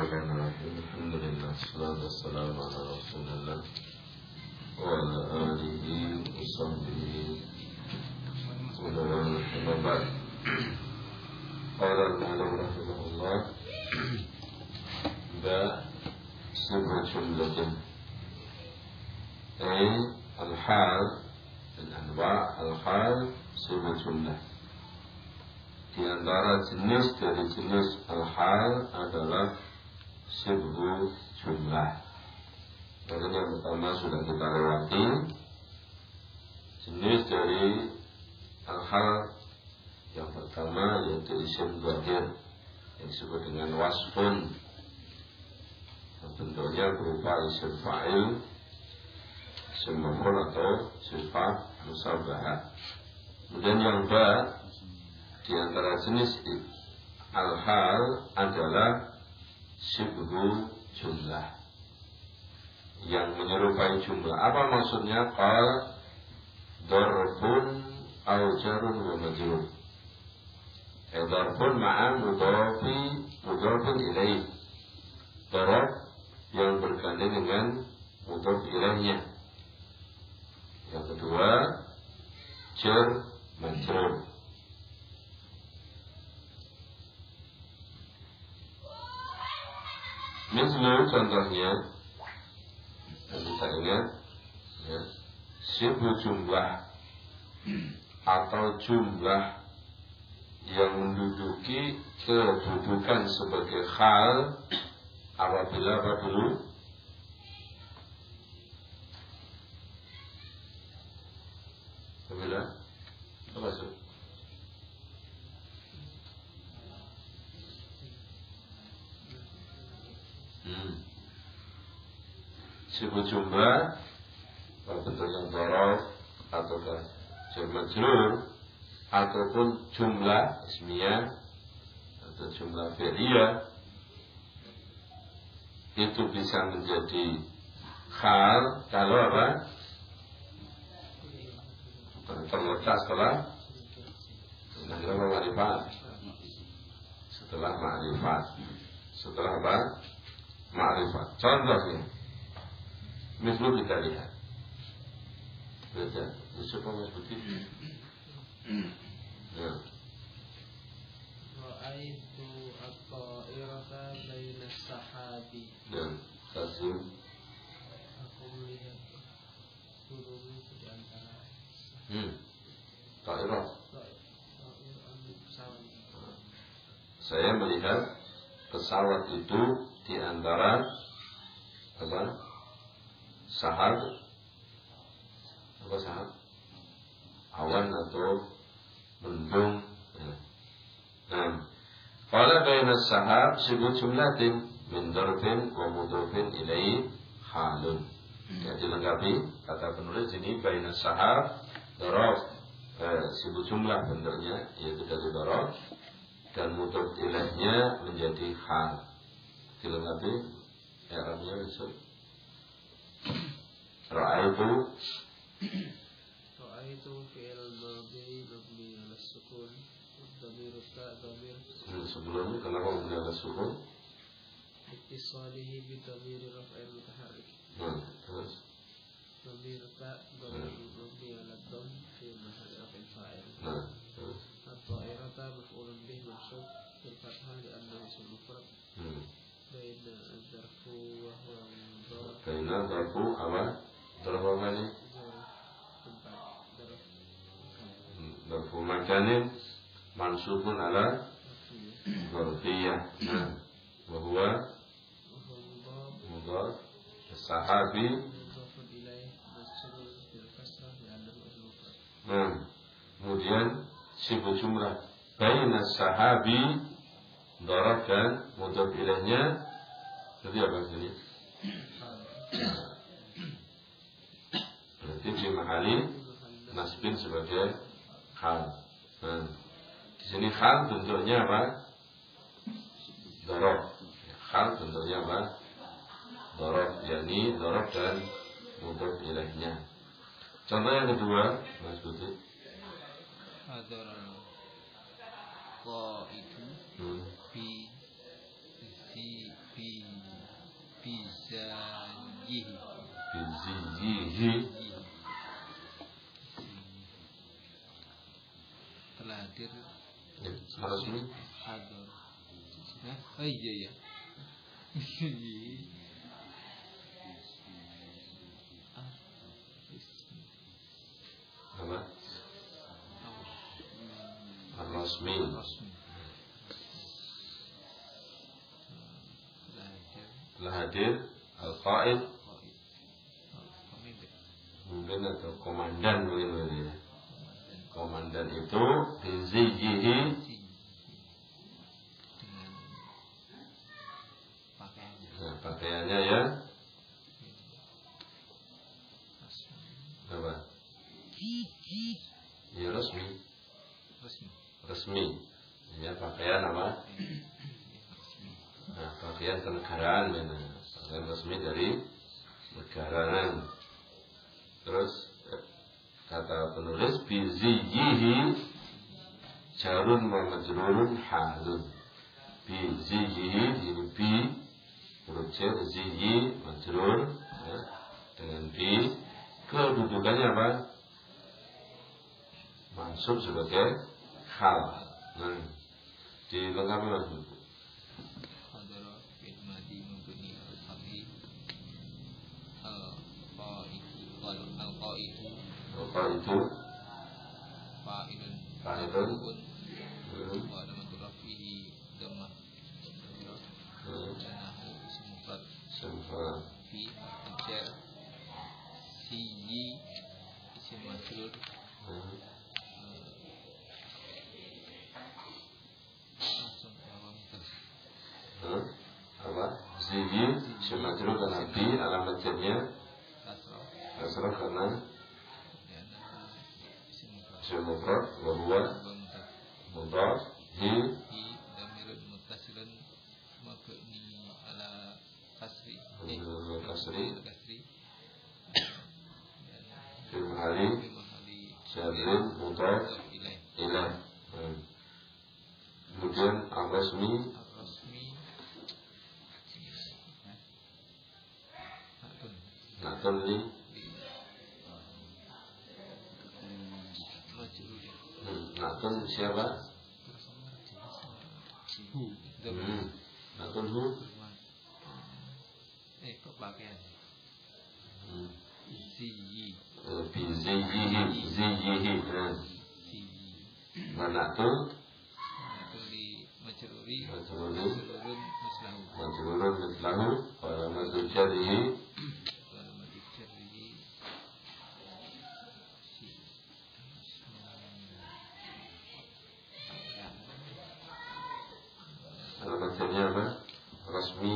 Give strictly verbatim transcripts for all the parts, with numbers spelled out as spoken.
Bismillahirrahmanirrahim. Alhamdulillah, salatu wassalamu ala Rasulillah wa ala alihi wa sahbihi wa ala ba'd. Qala al-mu'allif rahimahullah ba sifat jumlatin ay al-hal dan anwa' al-hal sifat jumlah. Di antara jenis dari jenis al-hal adalah sibhu jumlah. Dan yang pertama sudah kita lewati. Jenis dari al-hal yang pertama yaitu isim dhahir yang disebut dengan wasfun, yang bentuknya berupa isim fa'il, isim maf'ul atau sifat musabbahah. Kemudian yang ba di antara jenis al-hal adalah sibhu jumlah yang menyerupai jumlah. Apa maksudnya? Qal darfun aw jarun wa majrur. Eh, darfun ma'a mudhafi mudhafin ilaih. Daraf yang bergandeng dengan mudhaf ilaihnya. Yang kedua jar majrur. Misalnya contohnya yang kita ingat ya, sibhu jumlah atau jumlah yang menduduki kedudukan sebagai hal apabila apa dulu? Apabila apa maksud? Hmm. Sibhu jumlah bentuknya dhorof ataukah jar majrur ataupun jumlah ismiyah atau jumlah fi'liyah itu bisa menjadi hal kalau apa? Terletak setelah setelah ma'rifat setelah ma'rifat setelah apa? Ma'rifat. Contohnya misal kita lihat baca siapa Mas Budi? Ya. Ra'aitu at-ta'irata baina as-sahabi. Dan Kasim. Aku melihat burung di antara. Hmm. Ta'irah. Pesawat. Saya melihat pesawat itu di antara apa? Sahab, apa sahab? Awan atau mendung. Ya. Nah, qala baina sahab sibhu jumlatin min darfin wa mudhafin ilaihi halun. Ya, dilengkapi kata penulis ini baina sahab daraf eh, sibhu jumlah bentuknya yaitu dari daraf dan mudhaf ilaihnya menjadi hal. Dilengkapi i'rabnya besok. Ra'aitu Ra'aitu fi'il madhi mabni 'ala sukun dhamir ta' dhamir sebelumnya kenapa mabni 'ala sukun? ittisalihi bi dhamir raf'il mutaharrik. Nah, terus dhamir ta' dhamir mabni 'ala dhamm fi mahall raf'il fa'il. Nah, terus at-ta'irata maf'ulun bih mansub bil fathah li'annahu ism mufrad. Hmm. Baina ad-darfu wa huwa mudhaf. Baina darfu apa? Darfu apa ini? Darfu makanin mansubun ala darfiyah. Nah, wa huwa mudhaf sahabi. Nah, kemudian sibhu jumlah baina sahabi daraf dan mudhaf ilaihnya jadi apa ini? Berarti di mahali nasbin sebagai hal. Nah, di sini hal bentuknya apa? Daraf. Hal bentuknya apa? Daraf, yakni daraf dan mudhaf ilaihnya. Contoh yang kedua, Mas Budi. Hadar qaidu Hmm. bi zi bi Bizayihi. Biziyihi. Telah hadir. Ya, resmi. Hadir. Oh iya ya. Apa? Ar-Rasmi. Telah hadir Al-Qaid, mungkin atau komandan mungkin ya. Komandan itu biziyihi, nah, pakaiannya ya apa? Ya resmi. Resmi. Ya pakaian apa? Nah, pakaian kenegaraan, pakaian resmi dari negara. Terus kata penulis biziyihi jarun wa majrurun halun. Biziyihi ini bi huruf j, ziyi majrur ya, dengan bi, kedudukannya apa? Mansub sebagai hal. Nah, dilengkapi maksud. Hadara bil madi mubni al-fathi al-qaidu al-qaidu Al-qaidu fa'ilun fa'ilun wa adamatul rafihi dhammah danahu ism mufrad Semua fi al-jar siyi ism majrur langsung awam terus apa? Ziyi Syamajru karena bi alamat jarnya kasrah kasrah karena dan ism mufrad Syamufrad Wahuwa Mudhaf Hi hi damirun muttasilun mabni ala kasri Menurut Kasri kasri Fil mahali fi mahali Syarrin Mudhaf ilaih Ilah. Kemudian Ar-Rasmi ar-rasmi natun Natun li majrur hmm, Natun siapa? hu Hmm. Natun hu eh kok pakaian hmm. ziyi Biziyihi Ziyihi nah. ziyi Wa natun natun li majruri Majruri majrurun mislahu Majrurun mislahu wa alamat jarrihi wal madjarrihi si alamat jarnya apa? Rasmi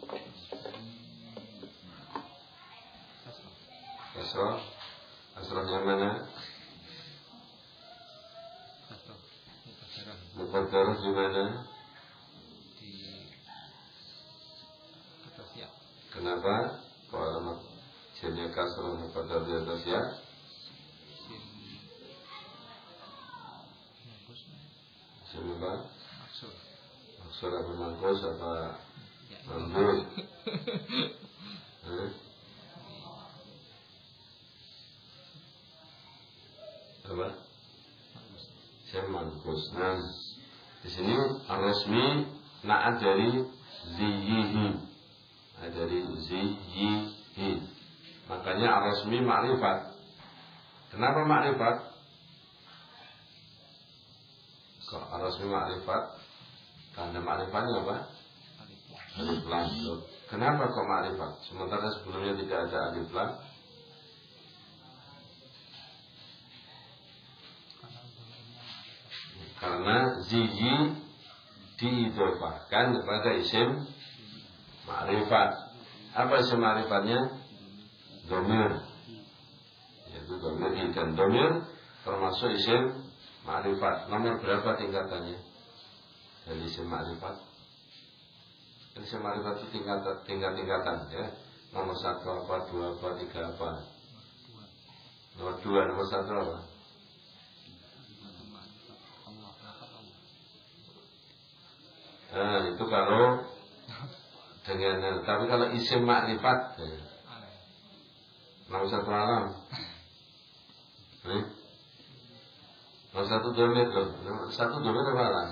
Kasrah. Kasrah yang mana? kasrah mukaddarah Muqaddarah di mana? di atas ya Kenapa? Kok alamat jarnya kasrah muqaddar di atas ya? sin mangkus Sim apa? maksud Maksud apa mangkus apa ya mamdud? Eh? Apa? Saya mangkus. Nah, di sini ar-rasmi naat dari ziyihi, nah, dari ziyihi. Makanya ar-rasmi ma'rifat. Kenapa ma'rifat? Kok ar-rasmi ma'rifat? Tanda ma'rifatnya apa? Alif lam. Kenapa kok ma'rifat? Sementara sebelumnya tidak ada alif lam. Karena ziyi diidofahkan kepada isim ma'rifat. Apa isim ma'rifatnya? Domir. Yaitu domir dan domir termasuk isim ma'rifat. Nomor berapa tingkatannya dari isim ma'rifat? Isim ma'rifat itu tingkat tingkat-tingkatan ya. Nomor satu apa, dua apa, tiga apa? Nomor dua, nomor satu apa? Nah, itu kalau dengan, tapi kalau isim makrifat ya. Nomor satu alam eh? Nomor satu domir loh. Nomor satu domir apa alam?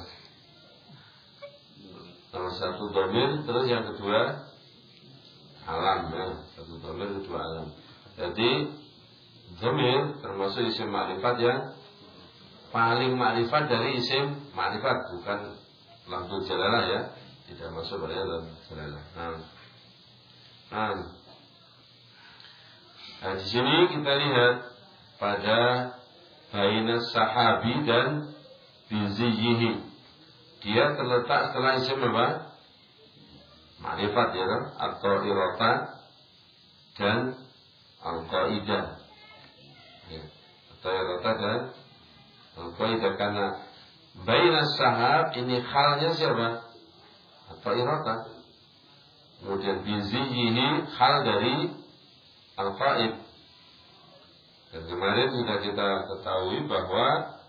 Nomor satu domir, terus yang kedua alam ya. Satu domir, kedua alam. Jadi domir termasuk isim makrifat yang paling makrifat dari isim makrifat, bukan lafzul jalalah ya, tidak masuk pada lafzul jalalah. Nah, nah, nah di sini kita lihat pada baina sahabi dan biziyihi, dia terletak setelah isim apa? Makrifat ya kan, atau irota dan al-qaidah ya, atau irota dan al-qaidah, karena baina sahab ini halnya siapa? Atau irota. Kemudian biziyihi hal dari al-qaid. Dan kemarin sudah kita ketahui bahwa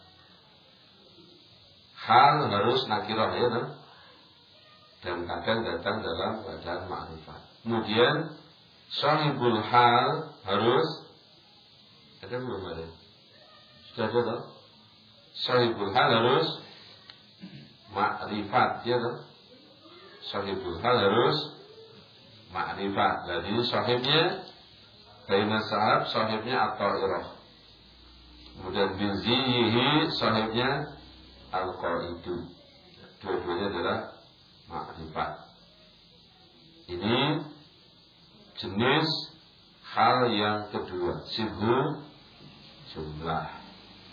hal harus nakirah ya kan? Dan kadang datang dalam keadaan ma'rifat. Kemudian sahibul hal harus ada belum ada? Sudah ada tak? Sahibul hal harus ma'rifat ya kan? Sahibul hal harus ma'rifat. Jadi sahibnya baina sahab, sahibnya at-ta'irah. Kemudian biziyihi, sahibnya al-qaidu. Dua-duanya adalah ma'rifat. Ini jenis hal yang kedua, sibhu jumlah.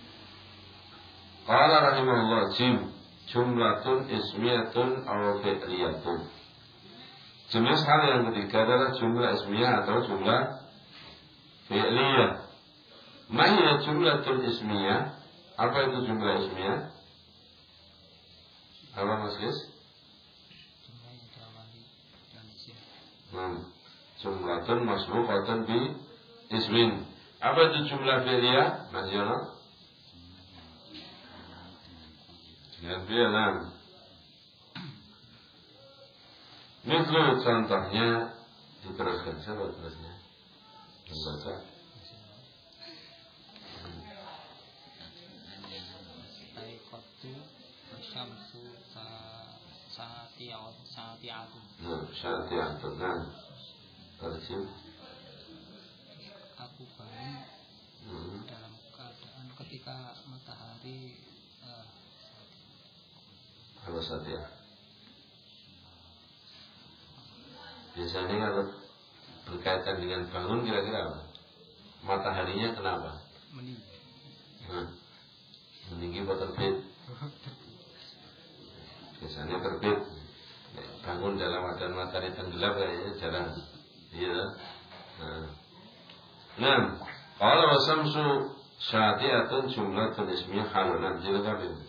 Qala rahimahullah, jim jumlatun ismiyatun aw fi'liyatun. Jenis hal yang ketiga adalah jumlah ismiyah atau jumlah fi'liyah. Ma hiya jumlatun ismiyah? Apa itu jumlah ismiyah? Apa Mas Gis? Hmm. Jumlatun masbuqatun bi ismin. Apa itu jumlah fi'liyah? Mas Yono? Dengan fi'lan. Misal contohnya diteruskan, siapa terusnya? Membaca. Taikotu syamsu saati'atun saati'atun. Nah, saati'atun. Nah, terjem. Aku bangun hmm. dalam keadaan ketika matahari uh, Apa saati'ah? Biasanya kalau berkaitan dengan bangun kira-kira apa? Mataharinya kenapa? meninggi. Nah, meninggi atau terbit? Biasanya terbit. Bangun dalam keadaan matahari tenggelam kayaknya jarang. Iya. Nah, nah, kalau wasamsu syati'atun jumlatun ismiyah halunan silakan ini.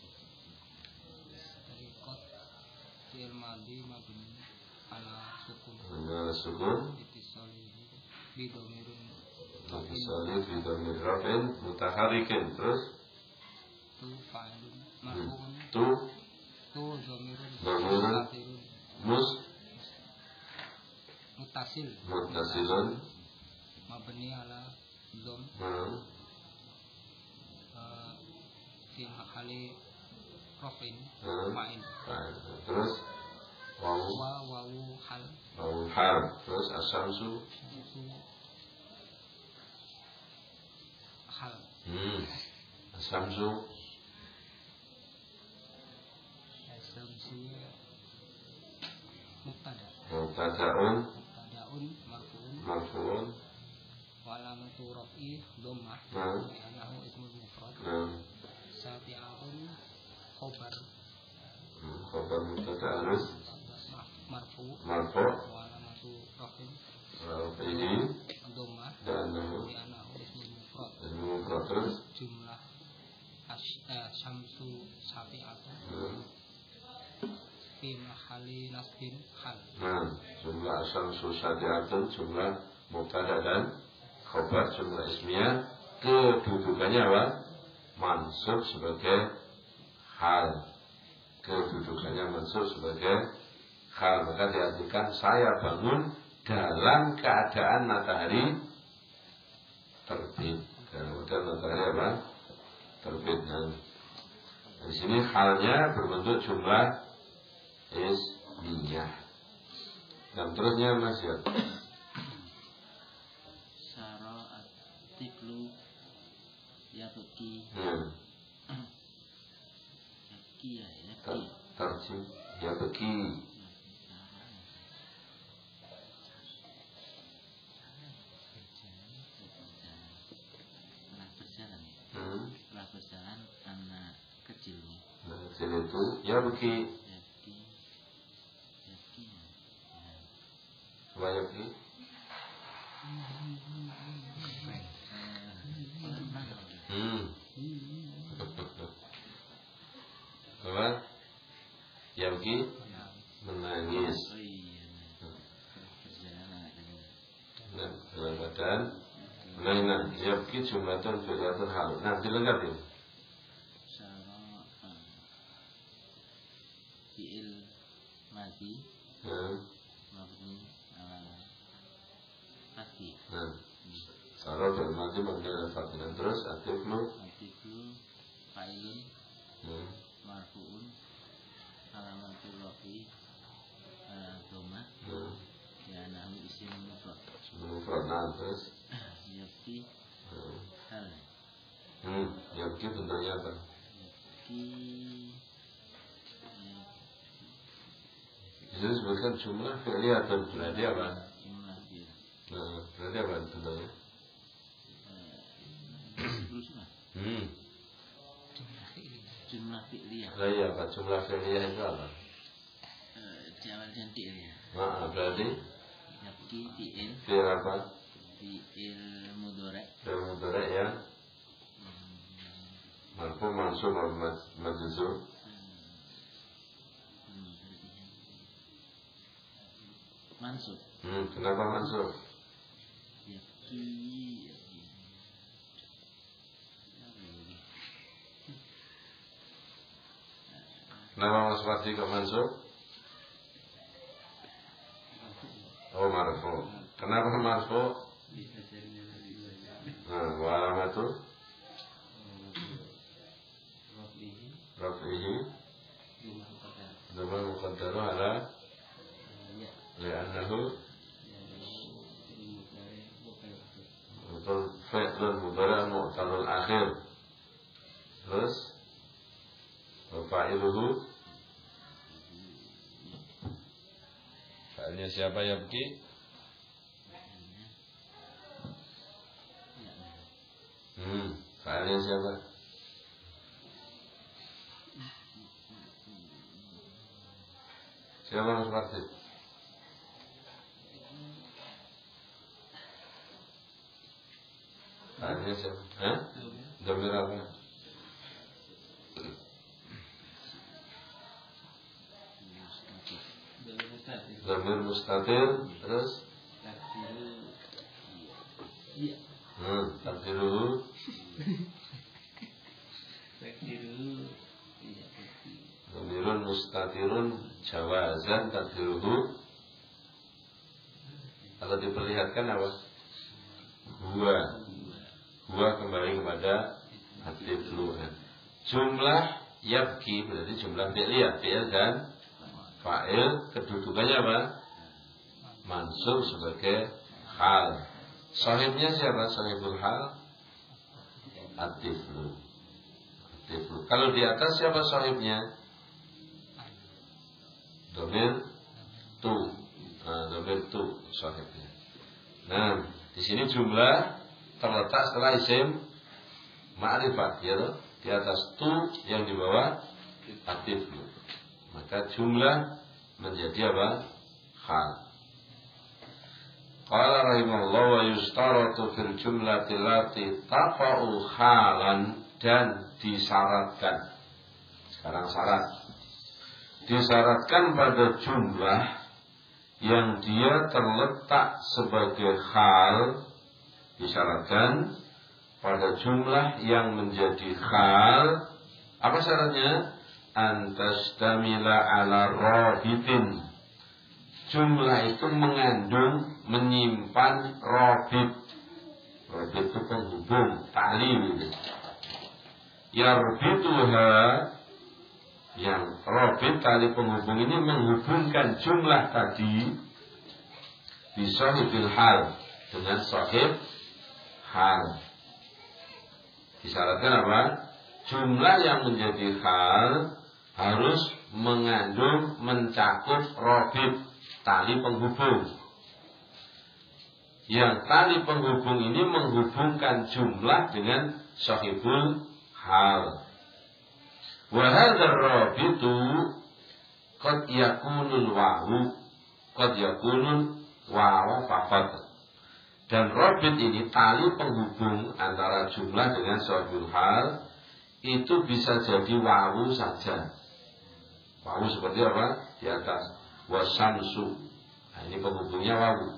Taikot fi'il madhi mabni ala sukun. Ala sukun. Ittisalihi bi dhamirun. Ittisalihi bi dhamir rafin mutaharikin. Terus Tu fa'ilun marfu'un. Tu Tu dhamirun. Dhamirun. Mus Muttasil. Muttasilun. Mabni ala dhom. Hmm. Uh, fi mahali rafin Hmm. fa'il. Fa'il. Terus wawu Wa wawu hal. wawu hal. Terus asamsu. Syamsu hal. Hmm. Asamsu. Syamsu mubtada. Mubtada'un. Mubtada'un marfu'un. Marfu'un. Wa alamatu raf'i dhammah. Hmm. Li'annahu ismul mufrad. Hmm. Sati'atun khobar. Hmm. Khabar mubtada' harus Marfu'. marfu'. Wa alamatu raf'i Rafi'i. dhammah. Li'annahu Li'annahu ismul mufrad. ismul mufrad. Terus Jumlah ash, eh, syamsu sati'atun hmm. fi mahali nasbin hal. Nah, jumlah asamsu syati'atun jumlah mubtada dan khabar jumlah ismiyah, kedudukannya apa? Mansub sebagai hal. Kedudukannya mansub sebagai hal, maka diartikan saya bangun dalam keadaan matahari terbit. Dalam keadaan matahari apa? Terbit. Nah, di sini halnya berbentuk jumlah ismiyah. Dan terusnya Mas ya. Saro atiklu yabki. Hmm. Yabki ya, Ter, yabki. terjim yabki. Setelah berjalan, Hmm. setelah berjalan anak kecilnya. Nah, kecil itu yabki. Yabki, yabki. Coba yabki. Hmm. Apa? Yabki menangis. Oh iya, berjalan anak kecil. Nah, dalam keadaan menangis. Yabki jumlatun fi'latun hal. Nah, dilengkapi. Saro fi'il madi Nah, mabni ala fathi. nah. Sarah fi'il madi mabni ala fath. Nah, terus atiflu. Atiklu fa'ilun Hmm. marfu'un alamatul rafi dhamma Nah, ya nahu isim mufrad. sebelum mufrad. Terus Yabki hmm. hal. Hmm. Yabki bentuknya apa? Yabki Bisa disebutkan jumlah fi'liyatun. Berarti apa? jumlah fi'il. Nah, berarti apa bentuknya? Terus mas Hmm. jumlah fi'liyah. Nah, iya, apa jumlah fi'liyah itu apa? Jamal dan fi'il ya. Nah, berarti Yabki fi'il fi'il apa? fi'il mudhari'. Fi'il mudhari' ya. Marfu mansub atau majzum. Mansub. Hmm, kenapa mansub? Yabki yabki. Kenapa Mas Fadli kok mansub? Oh, marfu. Kenapa marfu? Nah, wa alamatu raf'ihi dhamma muqaddaru ala li'annahu betul fi'lun mudhari' mu'talul akhir. Terus wa fa'iluhu fa'ilnya siapa yabki? Hmm, fa'ilnya siapa? Siapa Mas Fadli? Fa'ilnya siapa? Hah? Dhamir apa? Dhamir mustatir. Terus? Iya. Hmm, takdiruhu Takdiru iya. dhamirun mustatirun jawazan takdiruhu. Kalau diperlihatkan apa? Huwa. Huwa kembali kepada atiflu. Jumlah yabki berarti jumlah fi'liyah, fi'il dan fa'il. Kedudukannya apa? Mansub sebagai hal. Sahibnya siapa? Sahibul hal atiflu. Atiflu. Kalau di atas siapa sahibnya? Domir tu. Nah, domir tu sahibnya. Nah, di sini jumlah terletak setelah isim ma'rifat, ya toh? Di atas tu, yang di bawah atiflu. Maka jumlah menjadi apa? Hal. Qala rahimahullah wa yustaratu fil jumlati lati taqa'u halan, dan disyaratkan. Sekarang syarat. Disyaratkan pada jumlah yang dia terletak sebagai hal, disyaratkan pada jumlah yang menjadi hal. Apa syaratnya? Antastamila ala rohitin, jumlah itu mengandung, menyimpan robit. Robit itu penghubung, tali gitu. Yarbituha, yang robit tali penghubung ini menghubungkan jumlah tadi bisahibil hal, dengan sahib hal. Disyaratkan apa? Jumlah yang menjadi hal harus mengandung, mencakup robit, tali penghubung. Yang tali penghubung ini menghubungkan jumlah dengan sahibul hal. Wa hadzal rabitu qad yakunul wawu, qad yakunul wawu faqat. Dan robit ini, tali penghubung antara jumlah dengan sahibul hal, itu bisa jadi wawu saja. Wawu seperti apa? Di atas wasamsu. Nah, ini penghubungnya wawu,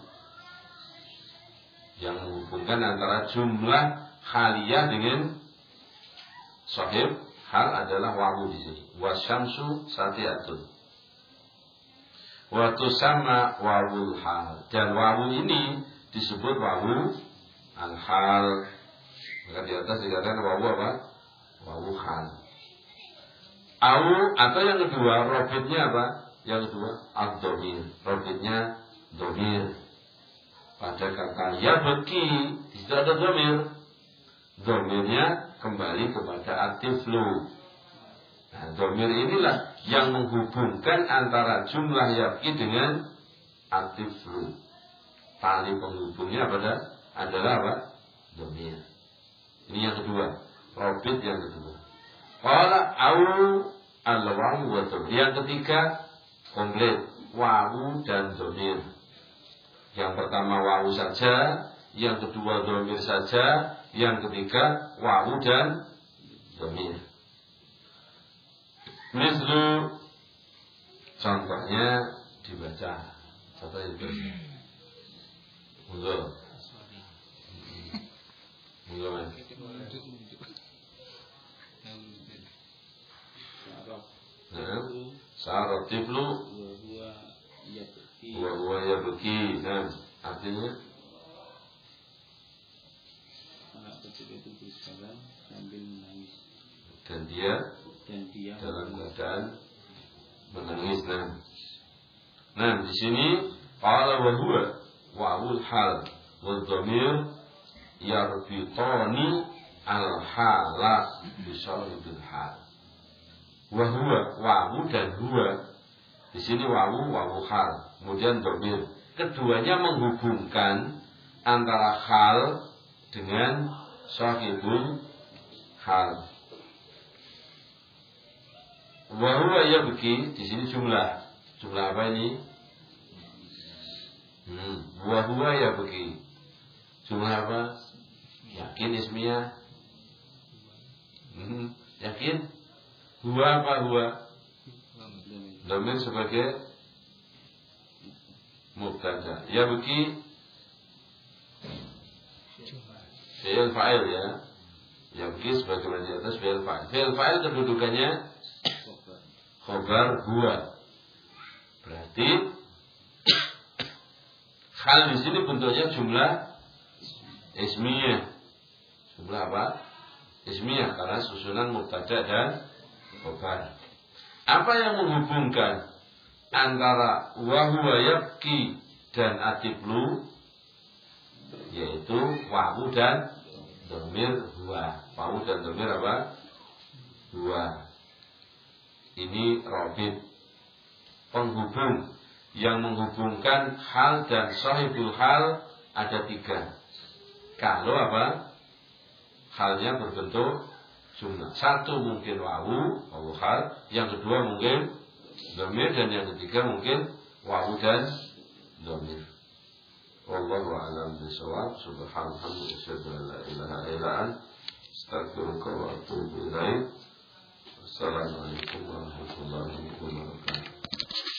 yang menghubungkan antara jumlah khaliyah dengan sahib hal adalah wawu di sini. Wasamsu satiyatun. Wa tusamma wawul hal. Dan wawu ini disebut wawu al-hal. Maka di atas dikatakan wawu apa? Wawu hal. Au, atau yang kedua, robitnya apa? Yang kedua, ad-dhamir. Robitnya dhamir. Pada kata yabki, di situ ada dhamir. Dhamirnya kembali kepada atiflu. Nah, dhamir inilah yang menghubungkan antara jumlah yabki dengan atiflu. Tali penghubungnya pada adalah apa? Dhamir. Ini yang kedua, robit yang kedua. Qala au al-wawu wa dhamir. Yang ketiga, komplit, wawu dan dhamir. Yang pertama wawu saja, yang kedua dhamir saja, yang ketiga wawu dan dhamir. Mislu, contohnya dibaca. Contohnya dibaca. Monggo. Monggo Mas. Nah, syarat tiflu wa huwa yabki. Nah, artinya anak kecil itu berjalan sambil menangis. Dan dia, dan dia dalam keadaan menangis. Nah, nah di sini qala wa huwa wa'ul hal wa dhamir yarbitani al-hala bisahibil hal. Wa huwa, wawu dan huwa. Di sini wawu, wawu hal, kemudian dhamir. Keduanya menghubungkan antara hal dengan sahibul hal. Wa huwa yabki, di sini jumlah. Jumlah apa ini? Hmm, wa huwa yabki. Jumlah apa? Yakin ismiyah? Hmm, yakin? Huwa apa huwa? Dhamir sebagai mubtada. Yabki fi'il fa'il ya. Yabki sebagaimana di atas fi'il fa'il. Fi'il fa'il kedudukannya khobar huwa. Berarti hal di sini bentuknya jumlah ismiyah. Jumlah apa? Ismiyah, karena susunan mubtada dan khobar. Apa yang menghubungkan antara wa huwa yabki dan atiflu? Yaitu wawu dan dhamir huwa. Wawu dan dhamir apa? Huwa. Ini robit, penghubung yang menghubungkan hal dan sahibul hal ada tiga. Kalau apa? Halnya berbentuk jumlah. Satu mungkin wawu, wawu hal. Yang kedua mungkin dhamir, dan yang ketiga mungkin wawu dan dhamir. Wallahu a'lam bishawab. Subhanallah wa asyhadu an la ilaha illa anta astaghfiruka wa atubu ilaik. Assalamualaikum warahmatullahi wabarakatuh.